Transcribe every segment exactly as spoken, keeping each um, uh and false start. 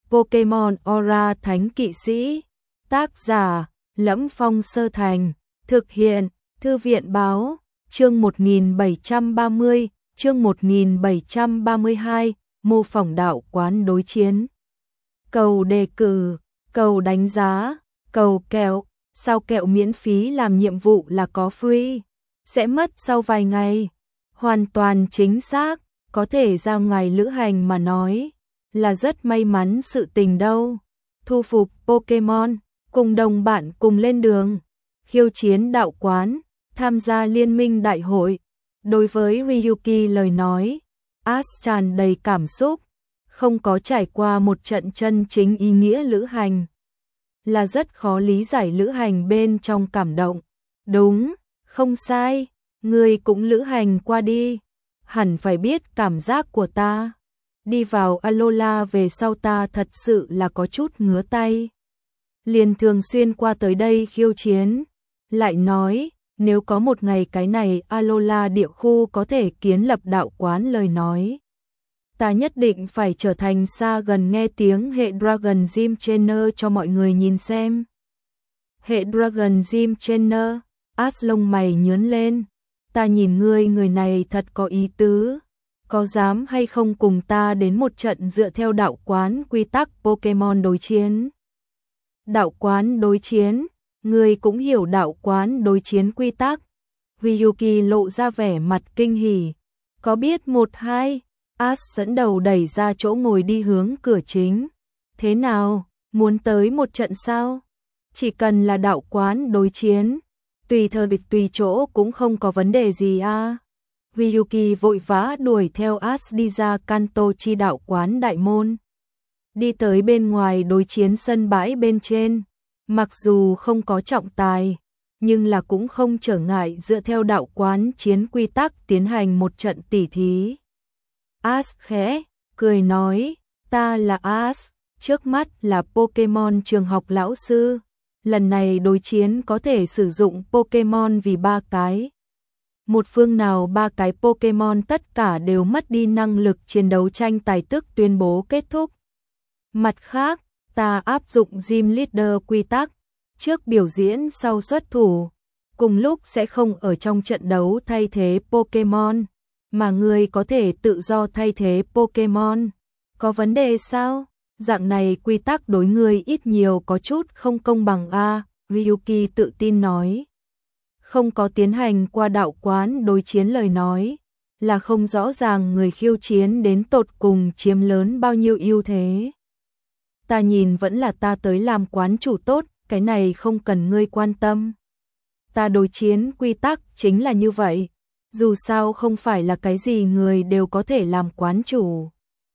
Pokemon Aura Thánh Kỵ Sĩ. Tác giả: Lẫm Phong Sơ Thành. Thực hiện: Thư viện báo. Chương một nghìn bảy trăm ba mươi, chương một nghìn bảy trăm ba mươi hai, mô phỏng đạo quán đối chiến. Cầu đề cử, cầu đánh giá, cầu kẹo, sao kẹo miễn phí làm nhiệm vụ là có free, sẽ mất sau vài ngày. Hoàn toàn chính xác, có thể ra ngoài lữ hành mà nói, là rất may mắn sự tình đâu. Thu phục Pokemon, cùng đồng bạn cùng lên đường, khiêu chiến đạo quán, tham gia liên minh đại hội. Đối với Ryuki lời nói, Ash tràn đầy cảm xúc, không có trải qua một trận chân chính ý nghĩa lữ hành, là rất khó lý giải lữ hành bên trong cảm động. Đúng, không sai, ngươi cũng lữ hành qua đi, hẳn phải biết cảm giác của ta. Đi vào Alola về sau ta thật sự là có chút ngứa tay. Liền thường xuyên qua tới đây khiêu chiến. Lại nói, nếu có một ngày cái này Alola địa khu có thể kiến lập đạo quán lời nói, ta nhất định phải trở thành xa gần nghe tiếng hệ Dragon Gym Trainer cho mọi người nhìn xem. Hệ Dragon Gym Trainer, Ash lông mày nhướng lên. Ta nhìn ngươi người này thật có ý tứ, có dám hay không cùng ta đến một trận dựa theo đạo quán quy tắc Pokemon đối chiến? Đạo quán đối chiến, ngươi cũng hiểu đạo quán đối chiến quy tắc. Ryuki lộ ra vẻ mặt kinh hỉ. Có biết một hai, Ash dẫn đầu đẩy ra chỗ ngồi đi hướng cửa chính. Thế nào, muốn tới một trận sao? Chỉ cần là đạo quán đối chiến, tùy thời tùy chỗ cũng không có vấn đề gì à. Ryuki vội vã đuổi theo Ash đi ra Kanto chi đạo quán đại môn. Đi tới bên ngoài đối chiến sân bãi bên trên. Mặc dù không có trọng tài, nhưng là cũng không trở ngại dựa theo đạo quán chiến quy tắc tiến hành một trận tỉ thí. Ash khẽ cười nói, ta là Ash, trước mắt là Pokemon trường học lão sư. Lần này đối chiến có thể sử dụng Pokemon vì ba cái. Một phương nào ba cái Pokemon tất cả đều mất đi năng lực chiến đấu tranh tài tức tuyên bố kết thúc. Mặt khác, ta áp dụng Gym Leader quy tắc, trước biểu diễn sau xuất thủ, cùng lúc sẽ không ở trong trận đấu thay thế Pokemon, mà người có thể tự do thay thế Pokemon. Có vấn đề sao? Dạng này quy tắc đối người ít nhiều có chút không công bằng a, à, Ryuki tự tin nói. Không có tiến hành qua đạo quán đối chiến lời nói, là không rõ ràng người khiêu chiến đến tột cùng chiếm lớn bao nhiêu ưu thế. Ta nhìn vẫn là ta tới làm quán chủ tốt, cái này không cần ngươi quan tâm. Ta đối chiến quy tắc chính là như vậy, dù sao không phải là cái gì người đều có thể làm quán chủ.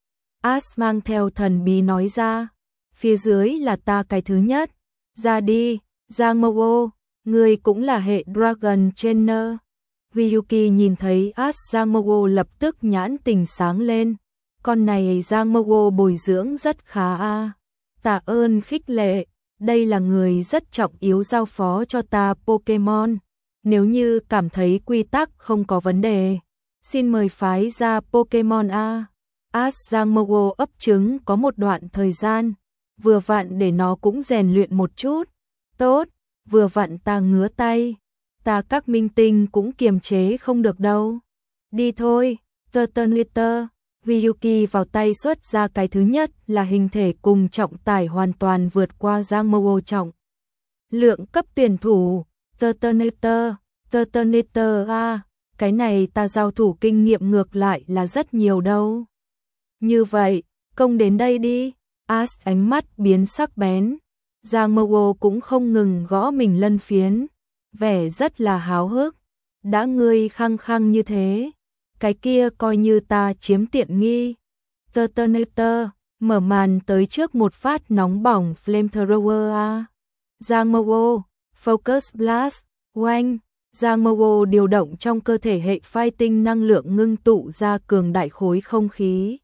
Ash mang theo thần bí nói ra, phía dưới là ta cái thứ nhất, ra đi, Giangmo, ngươi cũng là hệ Dragon Trainer. Ryuki nhìn thấy Ash Giangmo lập tức nhãn tình sáng lên, con này Giangmo bồi dưỡng rất khá a. À. Tạ ơn khích lệ, đây là người rất trọng yếu giao phó cho ta Pokemon. Nếu như cảm thấy quy tắc không có vấn đề, xin mời phái ra Pokemon a. Ash Giangmo ấp trứng có một đoạn thời gian, vừa vặn để nó cũng rèn luyện một chút. Tốt, vừa vặn ta ngứa tay, ta các minh tinh cũng kiềm chế không được đâu. Đi thôi, Turtonator. Ryuki vào tay xuất ra cái thứ nhất là hình thể cùng trọng tải hoàn toàn vượt qua Giangmo trọng. Lượng cấp tuyển thủ, Turtonator, Turtonator a, cái này ta giao thủ kinh nghiệm ngược lại là rất nhiều đâu. Như vậy, công đến đây đi. Ash ánh mắt biến sắc bén. Giangmo cũng không ngừng gõ mình lân phiến, vẻ rất là háo hức. Đã ngươi khăng khăng như thế, cái kia coi như ta chiếm tiện nghi. Turtonator mở màn tới trước một phát nóng bỏng Flamethrower a. Giangmo, Focus Blast, oanh. Giangmo điều động trong cơ thể hệ fighting năng lượng ngưng tụ ra cường đại khối không khí.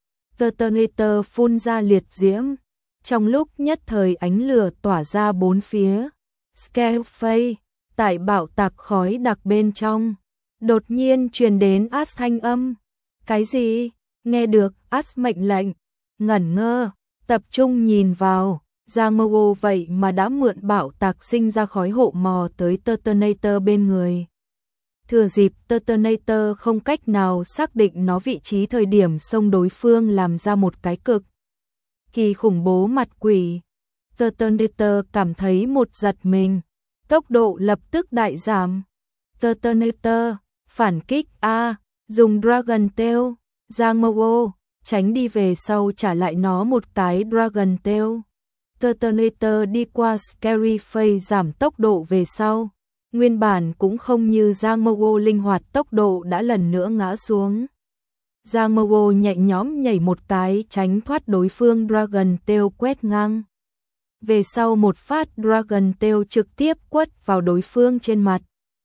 Turtonator phun ra liệt diễm, trong lúc nhất thời ánh lửa tỏa ra bốn phía. Scarface, tại bạo tạc khói đặc bên trong, đột nhiên truyền đến Ash thanh âm. Cái gì? Nghe được Ash mệnh lệnh, ngẩn ngơ, tập trung nhìn vào, Giang Mô vậy mà đã mượn bạo tạc sinh ra khói hộ mò tới Detonator bên người. Thừa dịp Detonator không cách nào xác định nó vị trí thời điểm xông đối phương làm ra một cái cực kỳ khủng bố mặt quỷ. Detonator cảm thấy một giật mình, tốc độ lập tức đại giảm. Detonator, phản kích A, dùng Dragon Tail, Giang Mô tránh đi về sau trả lại nó một cái Dragon Tail. Detonator đi qua Scary Face giảm tốc độ về sau. Nguyên bản cũng không như Giang Mô linh hoạt, tốc độ đã lần nữa ngã xuống. Giang Mô nhẹ nhõm nhảy một cái tránh thoát đối phương Dragon Tail quét ngang. Về sau một phát Dragon Tail trực tiếp quất vào đối phương trên mặt.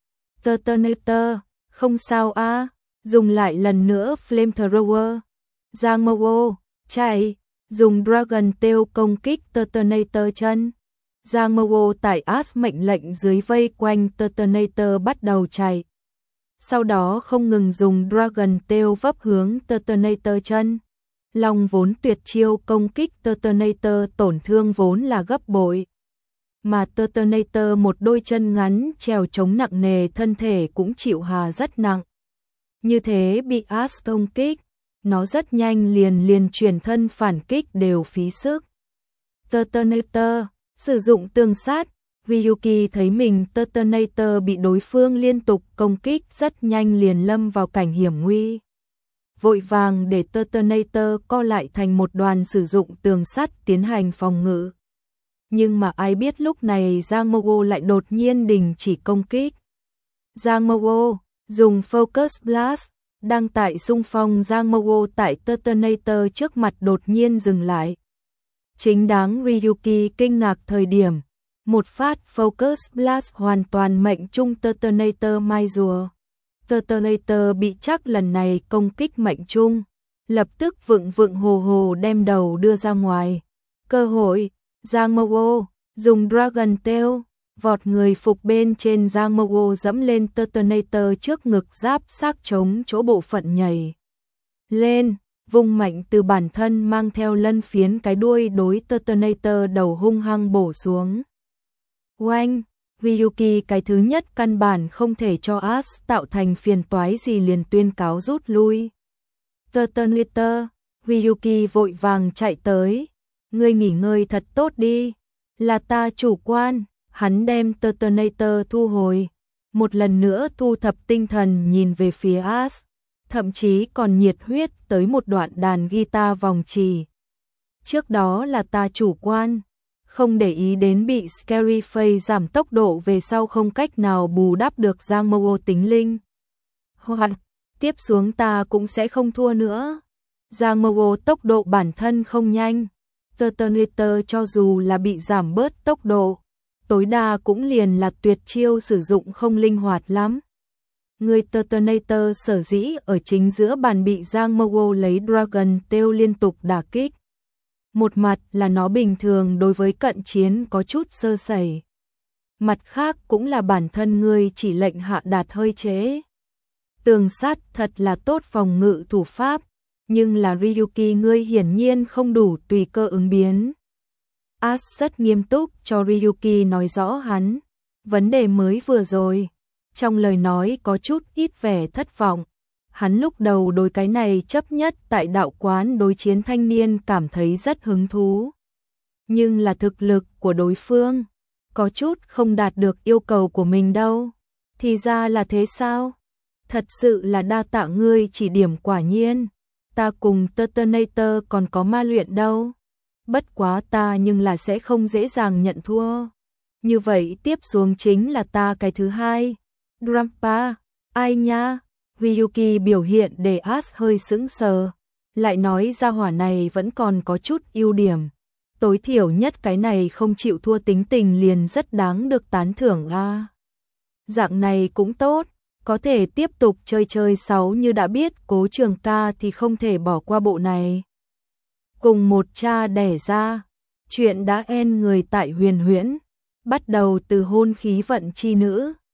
Detonator, không sao a, dùng lại lần nữa Flamethrower. Giang Mô, chạy, dùng Dragon Tail công kích Detonator chân. Giang Mô tại As mệnh lệnh dưới vây quanh Detonator bắt đầu chạy. Sau đó không ngừng dùng Dragon Tail vấp hướng Detonator chân. Long vốn tuyệt chiêu công kích Detonator tổn thương vốn là gấp bội. Mà Detonator một đôi chân ngắn trèo chống nặng nề, thân thể cũng chịu hà rất nặng. Như thế bị As công kích, nó rất nhanh liền liền chuyển thân phản kích đều phí sức. Detonator sử dụng tương sát, Ryuki thấy mình Detonator bị đối phương liên tục công kích rất nhanh liền lâm vào cảnh hiểm nguy. Vội vàng để Detonator co lại thành một đoàn sử dụng tường sắt tiến hành phòng ngự. Nhưng mà ai biết lúc này Giang Mô lại đột nhiên đình chỉ công kích. Giang Mô dùng Focus Blast, đang tại xung phong Giang Mô tại Detonator trước mặt đột nhiên dừng lại. Chính đáng Ryuki kinh ngạc thời điểm, một phát Focus Blast hoàn toàn mệnh trung Detonator mai rùa. Detonator bị chắc lần này công kích mệnh trung, lập tức vựng vựng hồ hồ đem đầu đưa ra ngoài. Cơ hội, Giang Mô dùng Dragon Tail, vọt người phục bên trên Giang Mô dẫm lên Detonator trước ngực giáp xác chống chỗ bộ phận nhảy lên, vung mạnh từ bản thân mang theo lân phiến cái đuôi đối Detonator đầu hung hăng bổ xuống. Oanh, Ryuki cái thứ nhất căn bản không thể cho As tạo thành phiền toái gì liền tuyên cáo rút lui. Detonator, Ryuki vội vàng chạy tới. Ngươi nghỉ ngơi thật tốt đi, là ta chủ quan. Hắn đem Detonator thu hồi, một lần nữa thu thập tinh thần nhìn về phía As, thậm chí còn nhiệt huyết tới một đoạn đàn guitar vòng trì. Trước đó là ta chủ quan, không để ý đến bị Scary Face giảm tốc độ về sau không cách nào bù đắp được Giang Mô tính linh. Hoặc, tiếp xuống ta cũng sẽ không thua nữa. Giang Mô tốc độ bản thân không nhanh, Detonator cho dù là bị giảm bớt tốc độ, tối đa cũng liền là tuyệt chiêu sử dụng không linh hoạt lắm. Người Detonator sở dĩ ở chính giữa bàn bị Giang Mô lấy Dragon Tail liên tục đả kích. Một mặt là nó bình thường đối với cận chiến có chút sơ sẩy. Mặt khác cũng là bản thân ngươi chỉ lệnh hạ đạt hơi chế. Tường sắt thật là tốt phòng ngự thủ pháp, nhưng là Ryuki ngươi hiển nhiên không đủ tùy cơ ứng biến. As rất nghiêm túc cho Ryuki nói rõ hắn vấn đề mới vừa rồi, trong lời nói có chút ít vẻ thất vọng. Hắn lúc đầu đối cái này chấp nhất tại đạo quán đối chiến thanh niên cảm thấy rất hứng thú. Nhưng là thực lực của đối phương, có chút không đạt được yêu cầu của mình đâu. Thì ra là thế sao? Thật sự là đa tạ ngươi chỉ điểm, quả nhiên. Ta cùng Detonator còn có ma luyện đâu. Bất quá ta nhưng là sẽ không dễ dàng nhận thua. Như vậy tiếp xuống chính là ta cái thứ hai. Drampa, ai nha? Ryuki biểu hiện để As hơi sững sờ, lại nói ra hỏa này vẫn còn có chút ưu điểm. Tối thiểu nhất cái này không chịu thua tính tình liền rất đáng được tán thưởng a. À, dạng này cũng tốt, có thể tiếp tục chơi chơi sáu như đã biết Cố Trường Ca thì không thể bỏ qua bộ này. Cùng một cha đẻ ra, chuyện đã end người tại Huyền Huyễn, bắt đầu từ hôn khí vận chi nữ.